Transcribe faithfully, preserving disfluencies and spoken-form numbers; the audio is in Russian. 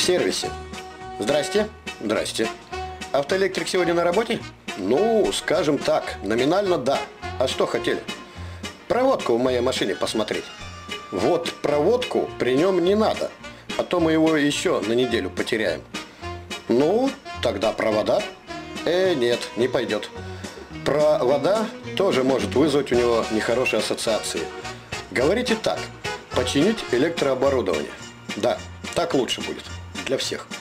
автосервисе. Здрасте. Здрасте. Автоэлектрик сегодня на работе? Ну, скажем так, номинально да. А что хотели? Проводку в моей машине посмотреть. Вот проводку при нем не надо, а то мы его еще на неделю потеряем. Ну, тогда провода? Э, нет, не пойдет. Провода тоже может вызвать у него нехорошие ассоциации. Говорите так: починить электрооборудование. Да, так лучше будет для всех.